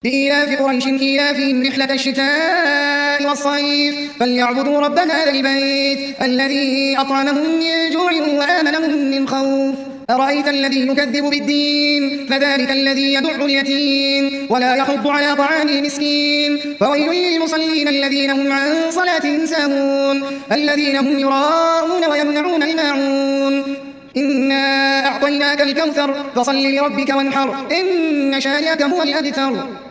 لإيلاف قريش إيلافهم رحلة الشتاء والصيف فليعبدوا رب هذا البيت الذي أطعمهم من جوع وآمنهم من خوف. أرأيت الذي يكذب بالدين فذلك الذي يدع اليتيم ولا يحض على طعام المسكين. فويل للمصلين الذين هم عن صلاتهم ساهون الذين هم يراءون ويمنعون الماعون. إنا أعطيناك الكوثر فصل لربك وانحر إن شانئك هو الأبتر.